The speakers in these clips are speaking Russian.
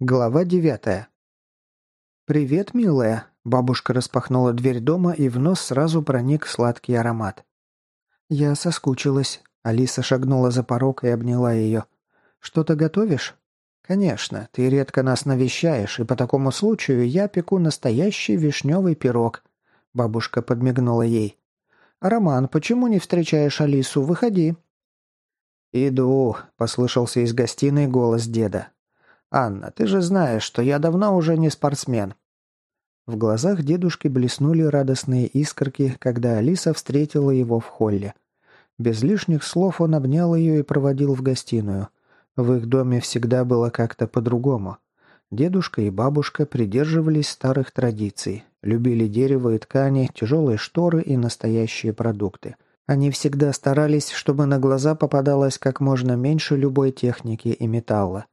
Глава 9. «Привет, милая!» Бабушка распахнула дверь дома, и в нос сразу проник сладкий аромат. «Я соскучилась». Алиса шагнула за порог и обняла ее. «Что-то готовишь?» «Конечно. Ты редко нас навещаешь, и по такому случаю я пеку настоящий вишневый пирог». Бабушка подмигнула ей. «Роман, почему не встречаешь Алису? Выходи». «Иду», — послышался из гостиной голос деда. «Анна, ты же знаешь, что я давно уже не спортсмен». В глазах дедушки блеснули радостные искорки, когда Алиса встретила его в холле. Без лишних слов он обнял ее и проводил в гостиную. В их доме всегда было как-то по-другому. Дедушка и бабушка придерживались старых традиций, любили дерево и ткани, тяжелые шторы и настоящие продукты. Они всегда старались, чтобы на глаза попадалось как можно меньше любой техники и металла.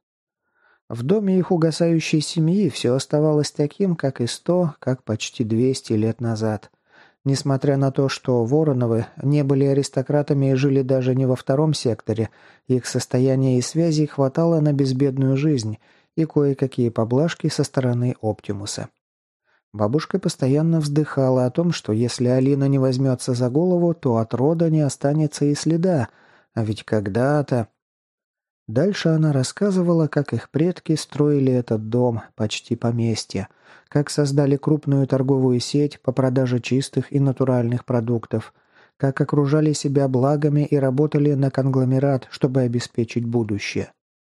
В доме их угасающей семьи все оставалось таким, как и 100, как почти 200 лет назад. Несмотря на то, что Вороновы не были аристократами и жили даже не во втором секторе, их состояния и связей хватало на безбедную жизнь и кое-какие поблажки со стороны Оптимуса. Бабушка постоянно вздыхала о том, что если Алина не возьмется за голову, то от рода не останется и следа, а ведь когда-то... Дальше она рассказывала, как их предки строили этот дом, почти поместье, как создали крупную торговую сеть по продаже чистых и натуральных продуктов, как окружали себя благами и работали на конгломерат, чтобы обеспечить будущее.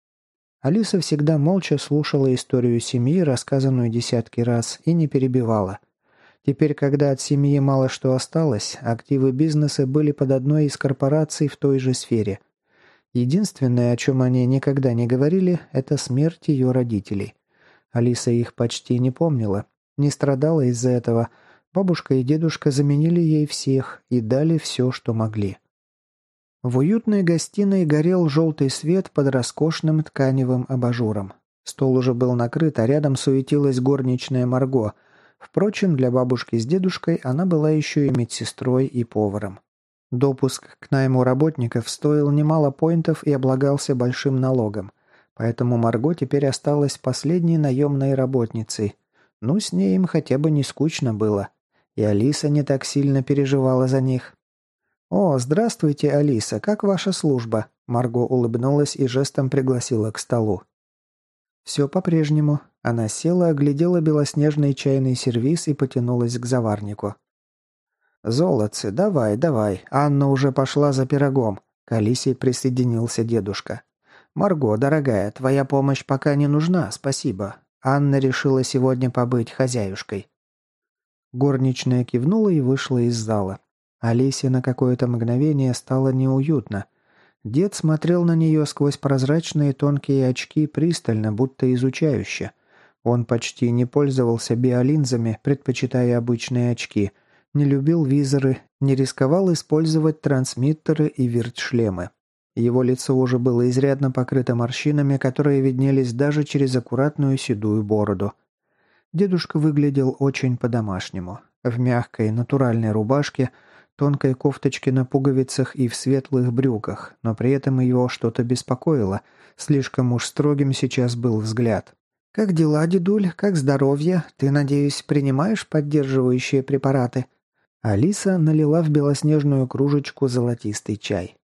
Алиса всегда молча слушала историю семьи, рассказанную десятки раз, и не перебивала. Теперь, когда от семьи мало что осталось, активы бизнеса были под одной из корпораций в той же сфере – единственное, о чем они никогда не говорили, это смерть ее родителей. Алиса их почти не помнила, не страдала из-за этого. Бабушка и дедушка заменили ей всех и дали все, что могли. В уютной гостиной горел желтый свет под роскошным тканевым абажуром. Стол уже был накрыт, а рядом суетилась горничная Марго. Впрочем, для бабушки с дедушкой она была еще и медсестрой и поваром. Допуск к найму работников стоил немало поинтов и облагался большим налогом. Поэтому Марго теперь осталась последней наемной работницей. Ну, с ней им хотя бы не скучно было. И Алиса не так сильно переживала за них. «О, здравствуйте, Алиса, как ваша служба?» Марго улыбнулась и жестом пригласила к столу. «Все по-прежнему». Она села, оглядела белоснежный чайный сервиз и потянулась к заварнику. «Золотцы, давай, давай, Анна уже пошла за пирогом», — к Алисе присоединился дедушка. «Марго, дорогая, твоя помощь пока не нужна, спасибо. Анна решила сегодня побыть хозяюшкой». Горничная кивнула и вышла из зала. Алисе на какое-то мгновение стало неуютно. Дед смотрел на нее сквозь прозрачные тонкие очки пристально, будто изучающе. Он почти не пользовался биолинзами, предпочитая обычные очки — не любил визоры, не рисковал использовать трансмиттеры и виртшлемы. Его лицо уже было изрядно покрыто морщинами, которые виднелись даже через аккуратную седую бороду. Дедушка выглядел очень по-домашнему. В мягкой, натуральной рубашке, тонкой кофточке на пуговицах и в светлых брюках, но при этом его что-то беспокоило. Слишком уж строгим сейчас был взгляд. «Как дела, дедуль? Как здоровье? Ты, надеюсь, принимаешь поддерживающие препараты?» Алиса налила в белоснежную кружечку золотистый чай.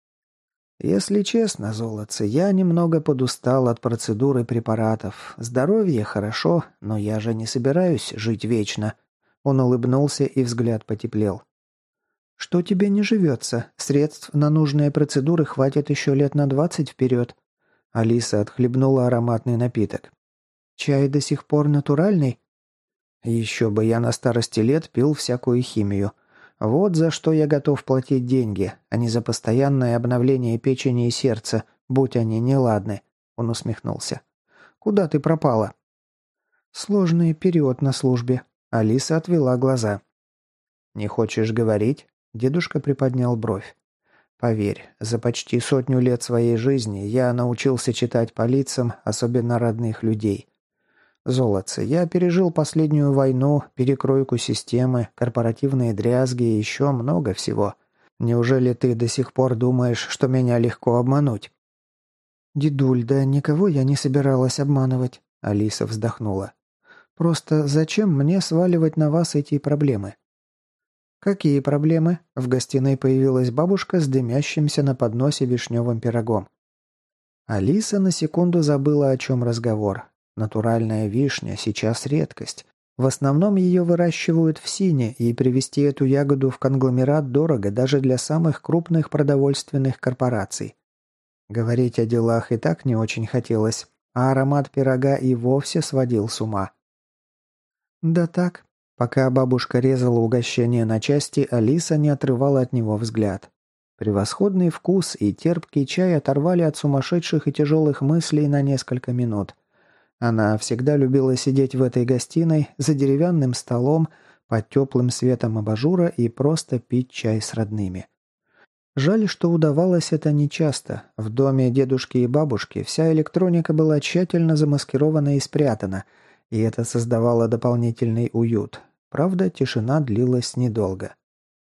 «Если честно, золотце, я немного подустал от процедуры препаратов. Здоровье хорошо, но я же не собираюсь жить вечно». Он улыбнулся, и взгляд потеплел. «Что тебе не живется? Средств на нужные процедуры хватит еще лет на 20 вперед». Алиса отхлебнула ароматный напиток. «Чай до сих пор натуральный?» «Еще бы я на старости лет пил всякую химию. Вот за что я готов платить деньги, а не за постоянное обновление печени и сердца, будь они неладны», — он усмехнулся. «Куда ты пропала?» «Сложный период на службе», — Алиса отвела глаза. «Не хочешь говорить?» — дедушка приподнял бровь. «Поверь, за почти 100 лет своей жизни я научился читать по лицам, особенно родных людей. Золотце, я пережил последнюю войну, перекройку системы, корпоративные дрязги и еще много всего. Неужели ты до сих пор думаешь, что меня легко обмануть?» «Дедуль, да никого я не собиралась обманывать». Алиса вздохнула. «Просто зачем мне сваливать на вас эти проблемы?» «Какие проблемы?» В гостиной появилась бабушка с дымящимся на подносе вишневым пирогом. Алиса на секунду забыла, о чем разговор. Натуральная вишня сейчас редкость. В основном ее выращивают в Сине, и привезти эту ягоду в конгломерат дорого даже для самых крупных продовольственных корпораций. Говорить о делах и так не очень хотелось, а аромат пирога и вовсе сводил с ума. Да так. Пока бабушка резала угощение на части, Алиса не отрывала от него взгляд. Превосходный вкус и терпкий чай оторвали от сумасшедших и тяжелых мыслей на несколько минут. Она всегда любила сидеть в этой гостиной за деревянным столом под теплым светом абажура и просто пить чай с родными. Жаль, что удавалось это нечасто. В доме дедушки и бабушки вся электроника была тщательно замаскирована и спрятана, и это создавало дополнительный уют. Правда, тишина длилась недолго.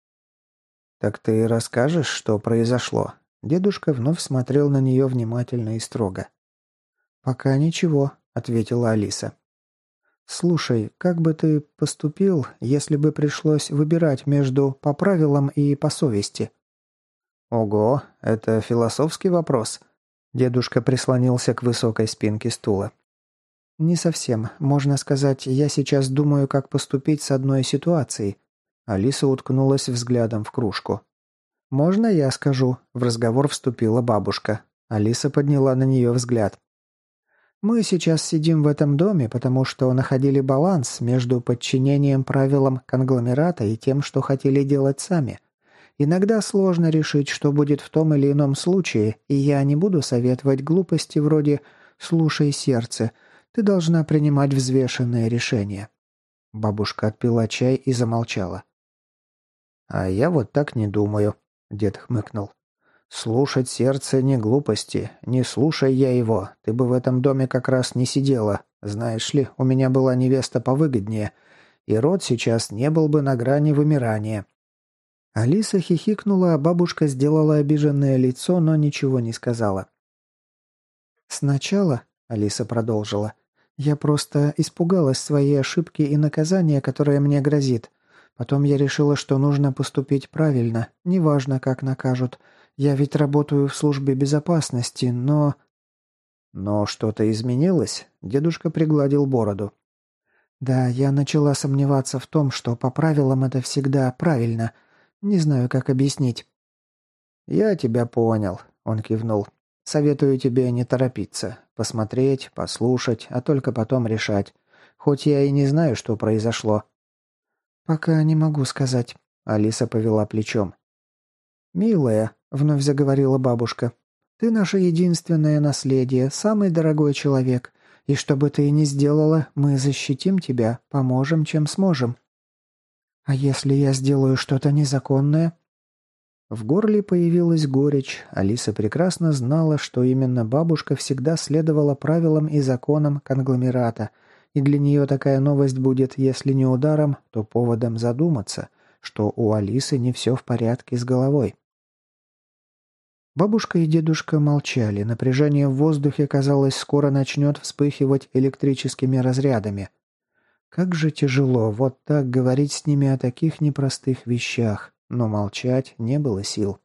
«Так ты расскажешь, что произошло?» Дедушка вновь смотрел на нее внимательно и строго. «Пока ничего», — ответила Алиса. «Слушай, как бы ты поступил, если бы пришлось выбирать между по правилам и по совести?» «Ого, это философский вопрос?» Дедушка прислонился к высокой спинке стула. «Не совсем. Можно сказать, я сейчас думаю, как поступить с одной ситуацией». Алиса уткнулась взглядом в кружку. «Можно я скажу?» В разговор вступила бабушка. Алиса подняла на нее взгляд. «Мы сейчас сидим в этом доме, потому что находили баланс между подчинением правилам конгломерата и тем, что хотели делать сами. Иногда сложно решить, что будет в том или ином случае, и я не буду советовать глупости вроде «слушай сердце», ты должна принимать взвешенное решение». Бабушка отпила чай и замолчала. «А я вот так не думаю», — дед хмыкнул. «Слушать сердце не глупости. Не слушай я его. Ты бы в этом доме как раз не сидела. Знаешь ли, у меня была невеста повыгоднее, и род сейчас не был бы на грани вымирания». Алиса хихикнула, а бабушка сделала обиженное лицо, но ничего не сказала. «Сначала», — Алиса продолжила, — «я просто испугалась своей ошибки и наказания, которое мне грозит. Потом я решила, что нужно поступить правильно, неважно, как накажут. Я ведь работаю в службе безопасности, но...» «Но что-то изменилось?» — дедушка пригладил бороду. «Да, я начала сомневаться в том, что по правилам это всегда правильно. Не знаю, как объяснить». «Я тебя понял», — он кивнул. «Советую тебе не торопиться. Посмотреть, послушать, а только потом решать. Хоть я и не знаю, что произошло». «Пока не могу сказать», — Алиса повела плечом. «Милая», — вновь заговорила бабушка, — «ты наше единственное наследие, самый дорогой человек. И что бы ты ни сделала, мы защитим тебя, поможем, чем сможем». «А если я сделаю что-то незаконное?» В горле появилась горечь. Алиса прекрасно знала, что именно бабушка всегда следовала правилам и законам конгломерата, и для нее такая новость будет, если не ударом, то поводом задуматься, что у Алисы не все в порядке с головой. Бабушка и дедушка молчали, напряжение в воздухе, казалось, скоро начнет вспыхивать электрическими разрядами. Как же тяжело вот так говорить с ними о таких непростых вещах, но молчать не было сил.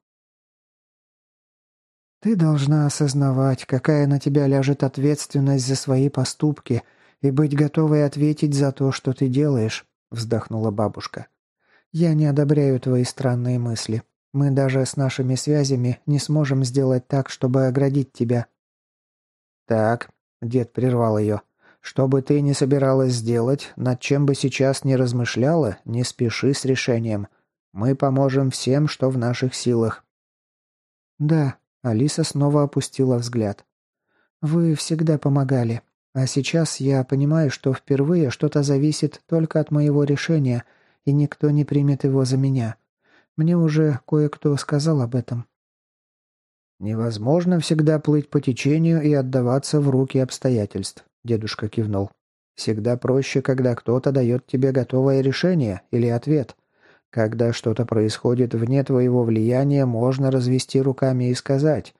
«Ты должна осознавать, какая на тебя ляжет ответственность за свои поступки и быть готовой ответить за то, что ты делаешь», — вздохнула бабушка. «Я не одобряю твои странные мысли. Мы даже с нашими связями не сможем сделать так, чтобы оградить тебя». «Так», — дед прервал ее, — «что бы ты ни собиралась сделать, над чем бы сейчас ни размышляла, не спеши с решением. Мы поможем всем, что в наших силах». «Да», — Алиса снова опустила взгляд. «Вы всегда помогали. А сейчас я понимаю, что впервые что-то зависит только от моего решения, и никто не примет его за меня. Мне уже кое-кто сказал об этом». «Невозможно всегда плыть по течению и отдаваться в руки обстоятельств», — дедушка кивнул. «Всегда проще, когда кто-то дает тебе готовое решение или ответ. Когда что-то происходит вне твоего влияния, можно развести руками и сказать: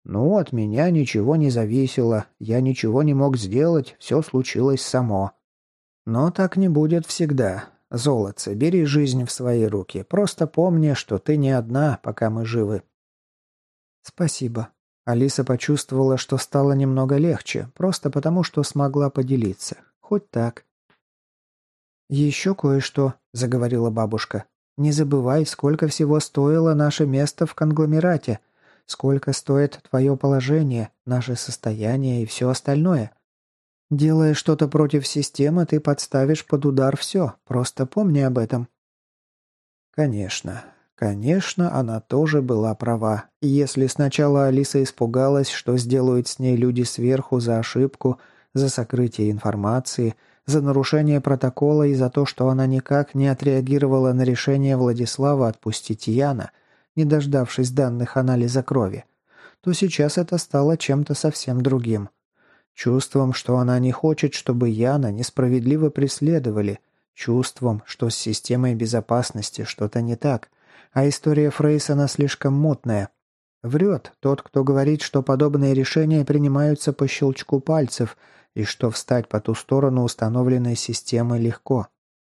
Ну, от меня ничего не зависело, я ничего не мог сделать, все случилось само. Но так не будет всегда. Золотце, бери жизнь в свои руки. Просто помни, что ты не одна, пока мы живы. Спасибо. Алиса почувствовала, что стало немного легче, просто потому, что смогла поделиться. Хоть так. «Еще кое-что», — заговорила бабушка. «Не забывай, сколько всего стоило наше место в конгломерате, сколько стоит твое положение, наше состояние и все остальное. Делая что-то против системы, ты подставишь под удар все. Просто помни об этом». Конечно. Конечно, она тоже была права. И если сначала Алиса испугалась, что сделают с ней люди сверху за ошибку, за сокрытие информации, за нарушение протокола и за то, что она никак не отреагировала на решение Владислава отпустить Яна, не дождавшись данных анализа крови, то сейчас это стало чем-то совсем другим. Чувством, что она не хочет, чтобы Яна несправедливо преследовали, чувством, что с системой безопасности что-то не так, а история Фрейсона слишком мутная. Врет тот, кто говорит, что подобные решения принимаются по щелчку пальцев и что встать по ту сторону установленной системы легко.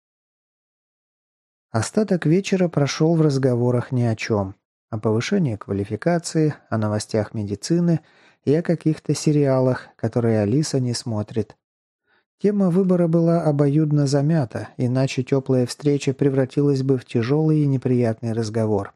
Остаток вечера прошел в разговорах ни о чем. О повышении квалификации, о новостях медицины и о каких-то сериалах, которые Алиса не смотрит. Тема выбора была обоюдно замята, иначе теплая встреча превратилась бы в тяжелый и неприятный разговор.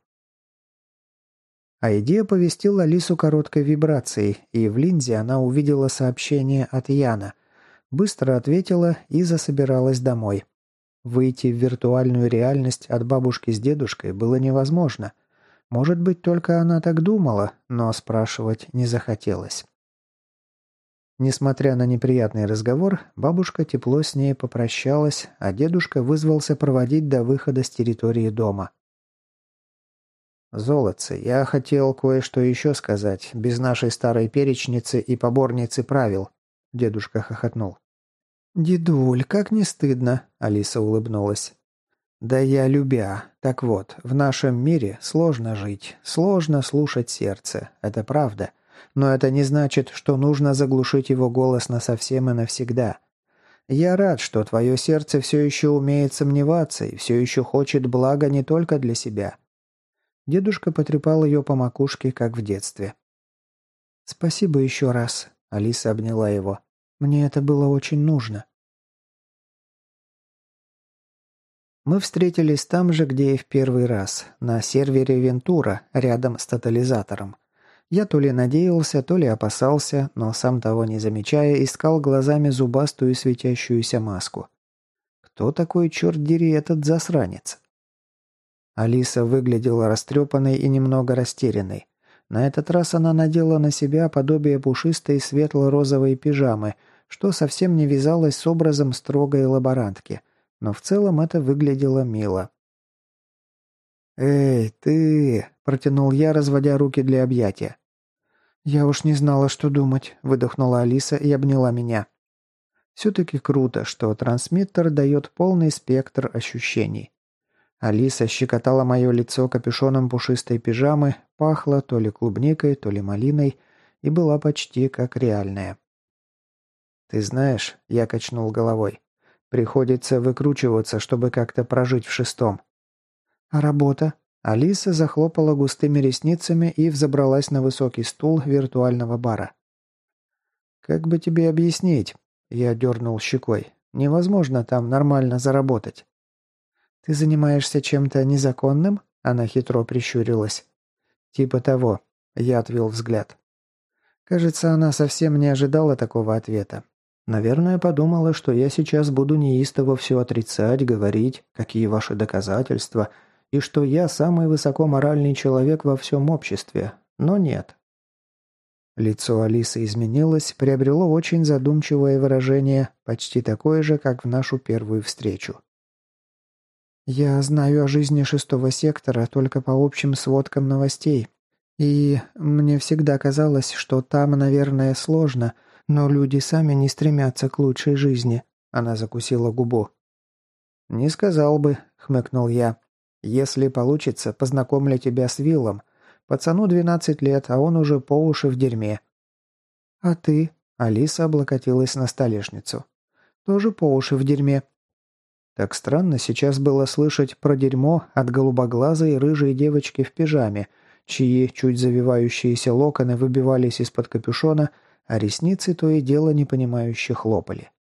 Айди оповестил Алису короткой вибрацией, и в линзе она увидела сообщение от Яна. Быстро ответила и засобиралась домой. Выйти в виртуальную реальность от бабушки с дедушкой было невозможно. Может быть, только она так думала, но спрашивать не захотелось. Несмотря на неприятный разговор, бабушка тепло с ней попрощалась, а дедушка вызвался проводить до выхода с территории дома. «Золотце, я хотел кое-что еще сказать, без нашей старой перечницы и поборницы правил», — дедушка хохотнул. «Дедуль, как не стыдно», — Алиса улыбнулась. «Да я любя. Так вот, в нашем мире сложно жить, сложно слушать сердце, это правда. Но это не значит, что нужно заглушить его голос насовсем и навсегда. Я рад, что твое сердце все еще умеет сомневаться и все еще хочет блага не только для себя». Дедушка потрепал ее по макушке, как в детстве. «Спасибо еще раз», — Алиса обняла его. «Мне это было очень нужно». Мы встретились там же, где и в первый раз, на сервере Вентура, рядом с тотализатором. Я то ли надеялся, то ли опасался, но сам того не замечая, искал глазами зубастую светящуюся маску. Кто такой, черт дери, этот засранец? Алиса выглядела растрепанной и немного растерянной. На этот раз она надела на себя подобие пушистой светло-розовой пижамы, что совсем не вязалось с образом строгой лаборантки. Но в целом это выглядело мило. «Эй, ты!» – протянул я, разводя руки для объятия. «Я уж не знала, что думать», – выдохнула Алиса и обняла меня. Все-таки круто, что трансмиттер дает полный спектр ощущений. Алиса щекотала мое лицо капюшоном пушистой пижамы, пахла то ли клубникой, то ли малиной и была почти как реальная. «Ты знаешь», – я качнул головой, – «приходится выкручиваться, чтобы как-то прожить в шестом». «А работа?» Алиса захлопала густыми ресницами и взобралась на высокий стул виртуального бара. «Как бы тебе объяснить?» – я дернул щекой. «Невозможно там нормально заработать». «Ты занимаешься чем-то незаконным?» – она хитро прищурилась. «Типа того», – я отвел взгляд. Кажется, она совсем не ожидала такого ответа. Наверное, подумала, что я сейчас буду неистово все отрицать, говорить, какие ваши доказательства, и что я самый высокоморальный человек во всем обществе. Но нет. Лицо Алисы изменилось, приобрело очень задумчивое выражение, почти такое же, как в нашу первую встречу. «Я знаю о жизни шестого сектора только по общим сводкам новостей. И мне всегда казалось, что там, наверное, сложно, но люди сами не стремятся к лучшей жизни». Она закусила губу. «Не сказал бы», — хмыкнул я. «Если получится, познакомлю тебя с Виллом. Пацану 12 лет, а он уже по уши в дерьме». «А ты?» – Алиса облокотилась на столешницу. «Тоже по уши в дерьме». Так странно сейчас было слышать про дерьмо от голубоглазой рыжей девочки в пижаме, чьи чуть завивающиеся локоны выбивались из-под капюшона, а ресницы то и дело непонимающе хлопали.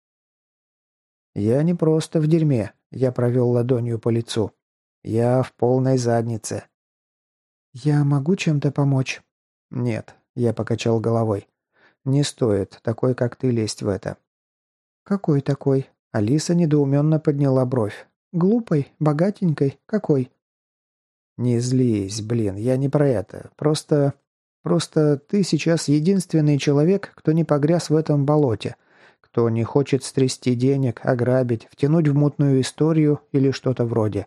«Я не просто в дерьме», – я провел ладонью по лицу. «Я в полной заднице». «Я могу чем-то помочь?» «Нет», – я покачал головой. «Не стоит, такой как ты, лезть в это». «Какой такой?» Алиса недоуменно подняла бровь. «Глупой? Богатенькой? Какой?» «Не злись, блин, я не про это. Просто ты сейчас единственный человек, кто не погряз в этом болоте, кто не хочет стрясти денег, ограбить, втянуть в мутную историю или что-то вроде.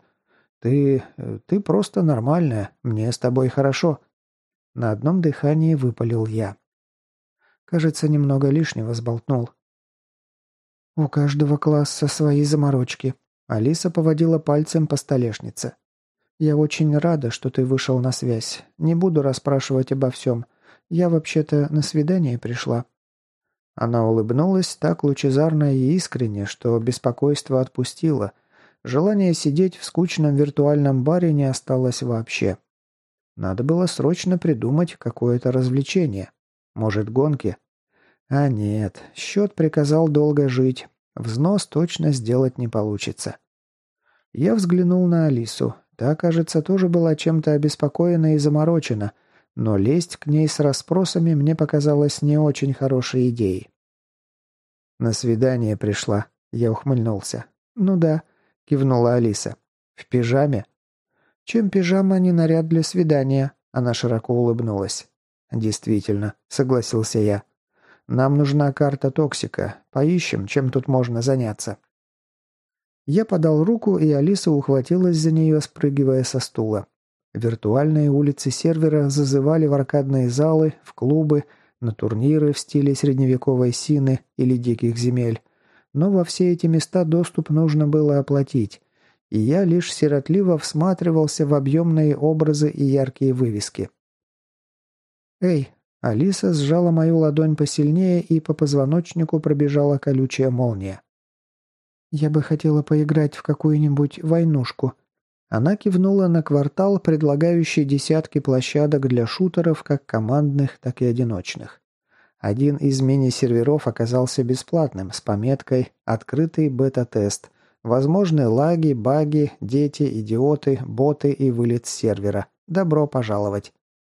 Ты просто нормальная, мне с тобой хорошо». На одном дыхании выпалил я. Кажется, немного лишнего сболтнул. «У каждого класса свои заморочки». Алиса поводила пальцем по столешнице. «Я очень рада, что ты вышел на связь. Не буду расспрашивать обо всем. Я вообще-то на свидание пришла». Она улыбнулась так лучезарно и искренне, что беспокойство отпустило. Желание сидеть в скучном виртуальном баре не осталось вообще. Надо было срочно придумать какое-то развлечение. Может, гонки? А нет, счет приказал долго жить. Взнос точно сделать не получится. Я взглянул на Алису. Та, кажется, тоже была чем-то обеспокоена и заморочена, но лезть к ней с расспросами мне показалось не очень хорошей идеей. «На свидание пришла», — я ухмыльнулся. «Ну да», — кивнула Алиса. «В пижаме?» «Чем пижама, не наряд для свидания?» Она широко улыбнулась. «Действительно», — согласился я. «Нам нужна карта токсика. Поищем, чем тут можно заняться». Я подал руку, и Алиса ухватилась за нее, спрыгивая со стула. Виртуальные улицы сервера зазывали в аркадные залы, в клубы, на турниры в стиле средневековой Сины или Диких земель. Но во все эти места доступ нужно было оплатить, и я лишь сиротливо всматривался в объемные образы и яркие вывески. «Эй!» Алиса сжала мою ладонь посильнее, и по позвоночнику пробежала колючая молния. «Я бы хотела поиграть в какую-нибудь войнушку». Она кивнула на квартал, предлагающий десятки площадок для шутеров, как командных, так и одиночных. Один из мини-серверов оказался бесплатным, с пометкой «Открытый бета-тест». Возможны лаги, баги, дети, идиоты, боты и вылет с сервера. Добро пожаловать.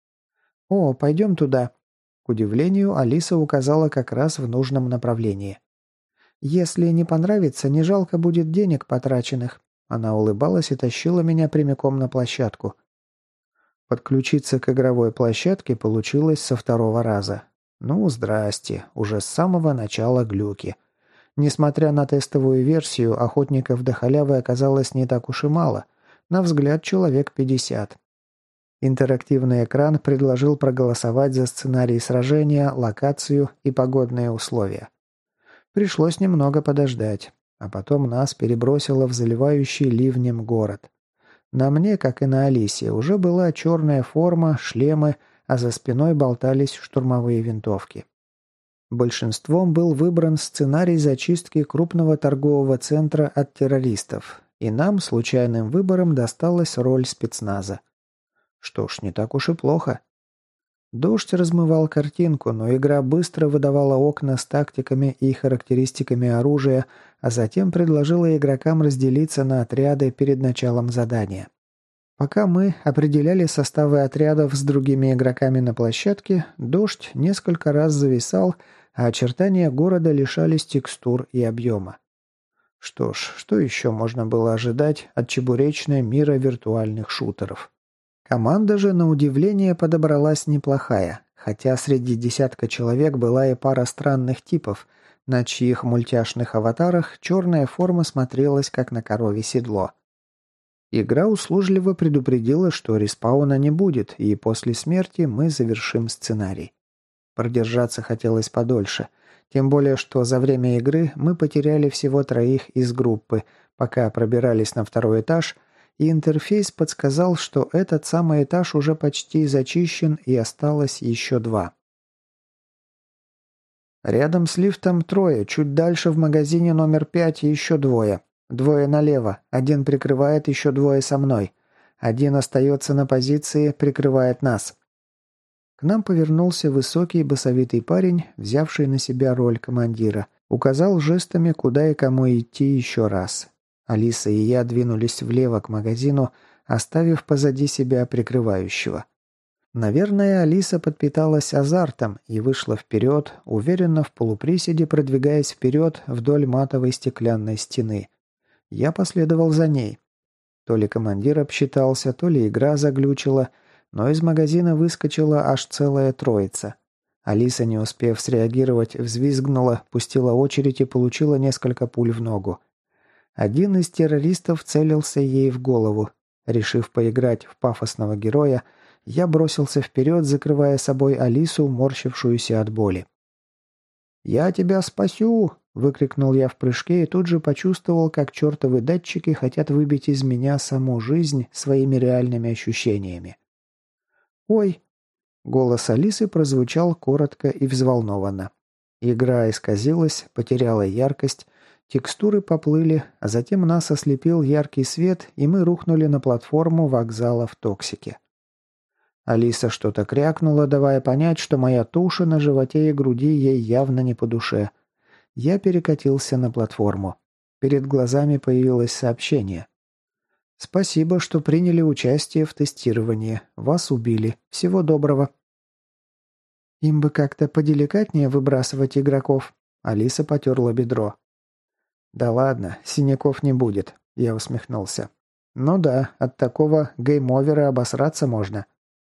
«О, пойдем туда». К удивлению, Алиса указала как раз в нужном направлении. «Если не понравится, не жалко будет денег потраченных». Она улыбалась и тащила меня прямиком на площадку. Подключиться к игровой площадке получилось со второго раза. Ну, здрасте, уже с самого начала глюки. Несмотря на тестовую версию, охотников до халявы оказалось не так уж и мало. На взгляд, человек 50. Интерактивный экран предложил проголосовать за сценарий сражения, локацию и погодные условия. Пришлось немного подождать, а потом нас перебросило в заливающий ливнем город. На мне, как и на Алисе, уже была черная форма, шлемы, а за спиной болтались штурмовые винтовки. Большинством был выбран сценарий зачистки крупного торгового центра от террористов, и нам случайным выбором досталась роль спецназа. Что ж, не так уж и плохо. Дождь размывал картинку, но игра быстро выдавала окна с тактиками и характеристиками оружия, а затем предложила игрокам разделиться на отряды перед началом задания. Пока мы определяли составы отрядов с другими игроками на площадке, дождь несколько раз зависал, а очертания города лишались текстур и объема. Что ж, что еще можно было ожидать от чебуречной мира виртуальных шутеров? Команда же, на удивление, подобралась неплохая, хотя среди десятка человек была и пара странных типов, на чьих мультяшных аватарах черная форма смотрелась, как на корове седло. Игра услужливо предупредила, что респауна не будет, и после смерти мы завершим сценарий. Продержаться хотелось подольше, тем более, что за время игры мы потеряли всего 3 из группы, пока пробирались на второй этаж, и интерфейс подсказал, что этот самый этаж уже почти зачищен и осталось еще 2. Рядом с лифтом 3, чуть дальше в магазине номер 5 еще 2. 2 налево, 1 прикрывает, еще 2 со мной. 1 остается на позиции, прикрывает нас. К нам повернулся высокий басовитый парень, взявший на себя роль командира. Указал жестами, куда и кому идти еще раз. Алиса и я двинулись влево к магазину, оставив позади себя прикрывающего. Наверное, Алиса подпиталась азартом и вышла вперед, уверенно в полуприседе продвигаясь вперед вдоль матовой стеклянной стены. Я последовал за ней. То ли командир обсчитался, то ли игра заглючила, но из магазина выскочила аж целая троица. Алиса, не успев среагировать, взвизгнула, пустила очередь и получила несколько пуль в ногу. Один из террористов целился ей в голову. Решив поиграть в пафосного героя, я бросился вперед, закрывая собой Алису, морщившуюся от боли. «Я тебя спасу!» – выкрикнул я в прыжке и тут же почувствовал, как чертовы датчики хотят выбить из меня саму жизнь своими реальными ощущениями. «Ой!» – голос Алисы прозвучал коротко и взволнованно. Игра исказилась, потеряла яркость, текстуры поплыли, а затем нас ослепил яркий свет, и мы рухнули на платформу вокзала в Токсике. Алиса что-то крякнула, давая понять, что моя туша на животе и груди ей явно не по душе. Я перекатился на платформу. Перед глазами появилось сообщение. «Спасибо, что приняли участие в тестировании. Вас убили. Всего доброго». «Им бы как-то поделикатнее выбрасывать игроков». Алиса потерла бедро. «Да ладно, синяков не будет», — я усмехнулся. «Ну да, от такого гейм-овера обосраться можно».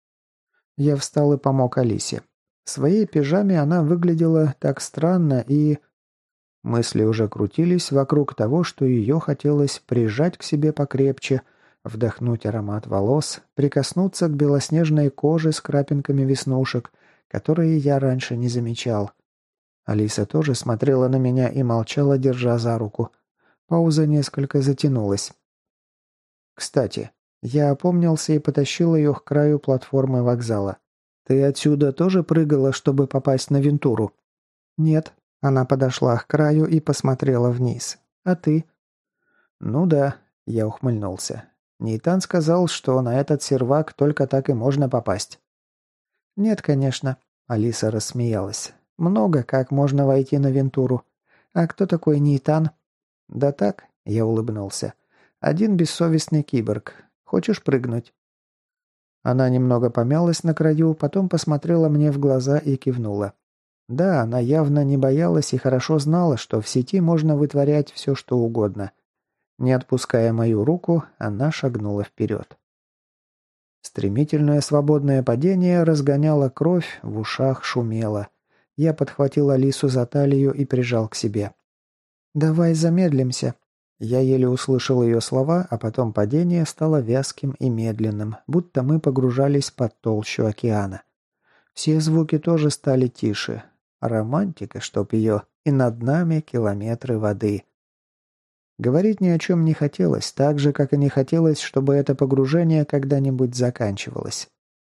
Я встал и помог Алисе. В своей пижаме она выглядела так странно и... Мысли уже крутились вокруг того, что ее хотелось прижать к себе покрепче, вдохнуть аромат волос, прикоснуться к белоснежной коже с крапинками веснушек, которые я раньше не замечал. Алиса тоже смотрела на меня и молчала, держа за руку. Пауза несколько затянулась. «Кстати, я опомнился и потащил ее к краю платформы вокзала. «Ты отсюда тоже прыгала, чтобы попасть на Вентуру?» «Нет». Она подошла к краю и посмотрела вниз. «А ты?» «Ну да», — я ухмыльнулся. Нейтан сказал, что на этот сервак только так и можно попасть. «Нет, конечно», — Алиса рассмеялась. «Много как можно войти на Вентуру. А кто такой Нейтан?» «Да так», — я улыбнулся. «Один бессовестный киборг. Хочешь прыгнуть?» Она немного помялась на краю, потом посмотрела мне в глаза и кивнула. Да, она явно не боялась и хорошо знала, что в сети можно вытворять все, что угодно. Не отпуская мою руку, она шагнула вперед. Стремительное свободное падение разгоняло кровь, в ушах шумело. Я подхватил Алису за талию и прижал к себе. «Давай замедлимся». Я еле услышал ее слова, а потом падение стало вязким и медленным, будто мы погружались под толщу океана. Все звуки тоже стали тише. Романтика, чтоб ее, и над нами километры воды. Говорить ни о чем не хотелось, так же, как и не хотелось, чтобы это погружение когда-нибудь заканчивалось.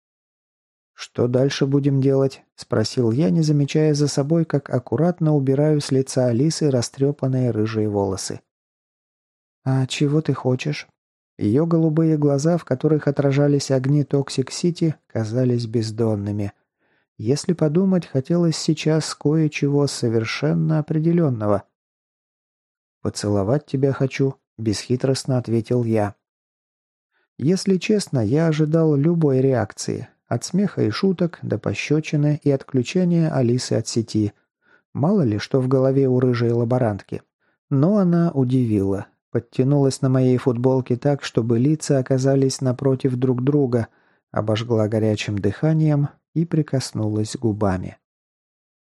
«Что дальше будем делать?» – спросил я, не замечая за собой, как аккуратно убираю с лица Алисы растрепанные рыжие волосы. «А чего ты хочешь?» Ее голубые глаза, в которых отражались огни Токсик-Сити, казались бездонными. Если подумать, хотелось сейчас кое-чего совершенно определенного. «Поцеловать тебя хочу», – бесхитростно ответил я. Если честно, я ожидал любой реакции. От смеха и шуток до пощечины и отключения Алисы от сети. Мало ли, что в голове у рыжей лаборантки. Но она удивила. Подтянулась на моей футболке так, чтобы лица оказались напротив друг друга, обожгла горячим дыханием и прикоснулась губами.